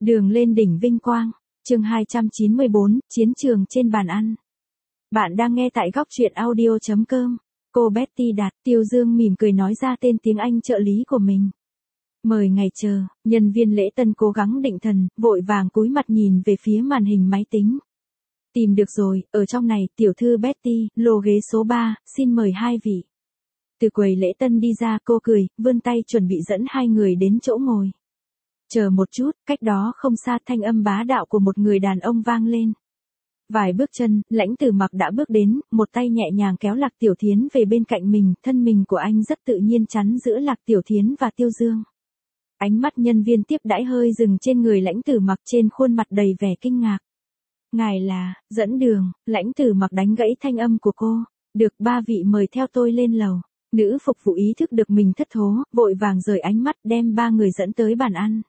Đường lên đỉnh vinh quang, chương 294, chiến trường trên bàn ăn. Bạn đang nghe tại góc truyện audio.com. Cô Betty Đạt, Tiêu Dương mỉm cười nói ra tên tiếng Anh trợ lý của mình. Mời ngày chờ, nhân viên lễ tân cố gắng định thần, vội vàng cúi mặt nhìn về phía màn hình máy tính. Tìm được rồi, ở trong này, tiểu thư Betty, lô ghế số 3, xin mời hai vị. Từ quầy lễ tân đi ra, cô cười, vươn tay chuẩn bị dẫn hai người đến chỗ ngồi. Chờ một chút, cách đó không xa thanh âm bá đạo của một người đàn ông vang lên. Vài bước chân, Lãnh Tử Mặc đã bước đến, một tay nhẹ nhàng kéo Lạc Tiểu Thiến về bên cạnh mình, thân mình của anh rất tự nhiên chắn giữa Lạc Tiểu Thiến và Tiêu Dương. Ánh mắt nhân viên tiếp đãi hơi dừng trên người Lãnh Tử Mặc, trên khuôn mặt đầy vẻ kinh ngạc. Ngài là, dẫn đường, Lãnh Tử Mặc đánh gãy thanh âm của cô. Được, ba vị mời theo tôi lên lầu. Nữ phục vụ ý thức được mình thất thố, vội vàng rời ánh mắt đem ba người dẫn tới bàn ăn.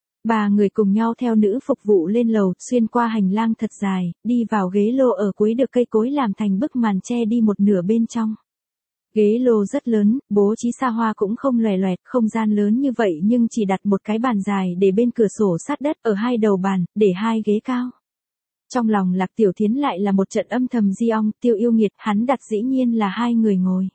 Ba người cùng nhau theo nữ phục vụ lên lầu, xuyên qua hành lang thật dài, đi vào ghế lô ở cuối được cây cối làm thành bức màn che đi một nửa bên trong. Ghế lô rất lớn, bố trí xa hoa cũng không loè loẹt, không gian lớn như vậy nhưng chỉ đặt một cái bàn dài để bên cửa sổ sát đất ở hai đầu bàn, để hai ghế cao. Trong lòng Lạc Tiểu Thiến lại là một trận âm thầm di ong, Tiêu yêu nghiệt, hắn đặt dĩ nhiên là hai người ngồi.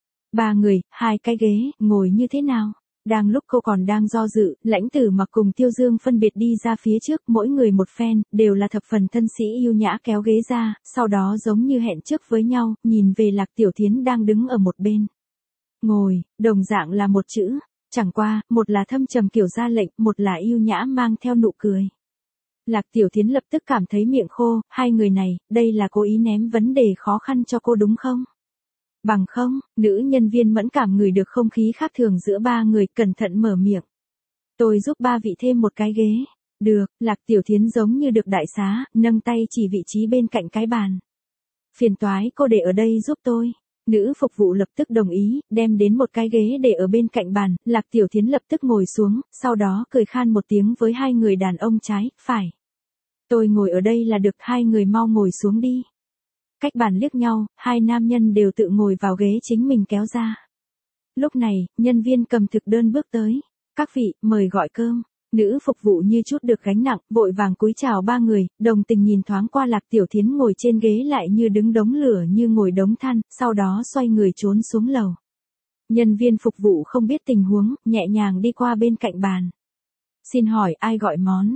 Ba người, hai cái ghế, ngồi như thế nào? Đang lúc cô còn đang do dự, Lãnh Tử Mặc cùng Tiêu Dương phân biệt đi ra phía trước, mỗi người một phen, đều là thập phần thân sĩ yêu nhã kéo ghế ra, sau đó giống như hẹn trước với nhau, nhìn về Lạc Tiểu Thiến đang đứng ở một bên. Ngồi, đồng dạng là một chữ, chẳng qua, một là thâm trầm kiểu ra lệnh, một là yêu nhã mang theo nụ cười. Lạc Tiểu Thiến lập tức cảm thấy miệng khô, hai người này, đây là cố ý ném vấn đề khó khăn cho cô đúng không? Bằng không, nữ nhân viên mẫn cảm ngửi được không khí khác thường giữa ba người, cẩn thận mở miệng. Tôi giúp ba vị thêm một cái ghế. Được, Lạc Tiểu Thiến giống như được đại xá, nâng tay chỉ vị trí bên cạnh cái bàn. Phiền toái cô để ở đây giúp tôi. Nữ phục vụ lập tức đồng ý, đem đến một cái ghế để ở bên cạnh bàn, Lạc Tiểu Thiến lập tức ngồi xuống, sau đó cười khan một tiếng với hai người đàn ông trái, phải. Tôi ngồi ở đây là được, hai người mau ngồi xuống đi. Cách bàn liếc nhau, hai nam nhân đều tự ngồi vào ghế chính mình kéo ra. Lúc này, nhân viên cầm thực đơn bước tới. Các vị, mời gọi cơm. Nữ phục vụ như chút được gánh nặng, vội vàng cúi chào ba người, đồng tình nhìn thoáng qua Lạc Tiểu Thiến ngồi trên ghế lại như đứng đống lửa như ngồi đống than, sau đó xoay người trốn xuống lầu. Nhân viên phục vụ không biết tình huống, nhẹ nhàng đi qua bên cạnh bàn. Xin hỏi ai gọi món?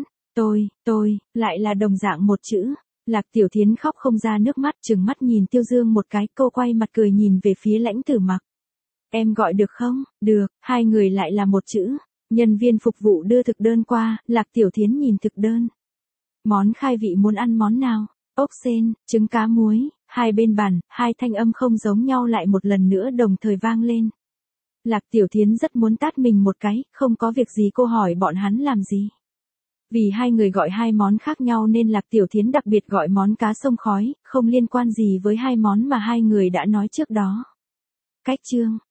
Tôi, lại là đồng dạng một chữ. Lạc Tiểu Thiến khóc không ra nước mắt, trừng mắt nhìn Tiêu Dương một cái, cô quay mặt cười nhìn về phía Lãnh Tử Mặc. Em gọi được không? Được, hai người lại là một chữ. Nhân viên phục vụ đưa thực đơn qua, Lạc Tiểu Thiến nhìn thực đơn. Món khai vị muốn ăn món nào? Ốc sên, trứng cá muối, hai bên bàn, hai thanh âm không giống nhau lại một lần nữa đồng thời vang lên. Lạc Tiểu Thiến rất muốn tát mình một cái, không có việc gì cô hỏi bọn hắn làm gì. Vì hai người gọi hai món khác nhau nên Lạc Tiểu Thiến đặc biệt gọi món cá sông khói, không liên quan gì với hai món mà hai người đã nói trước đó. Cách chương,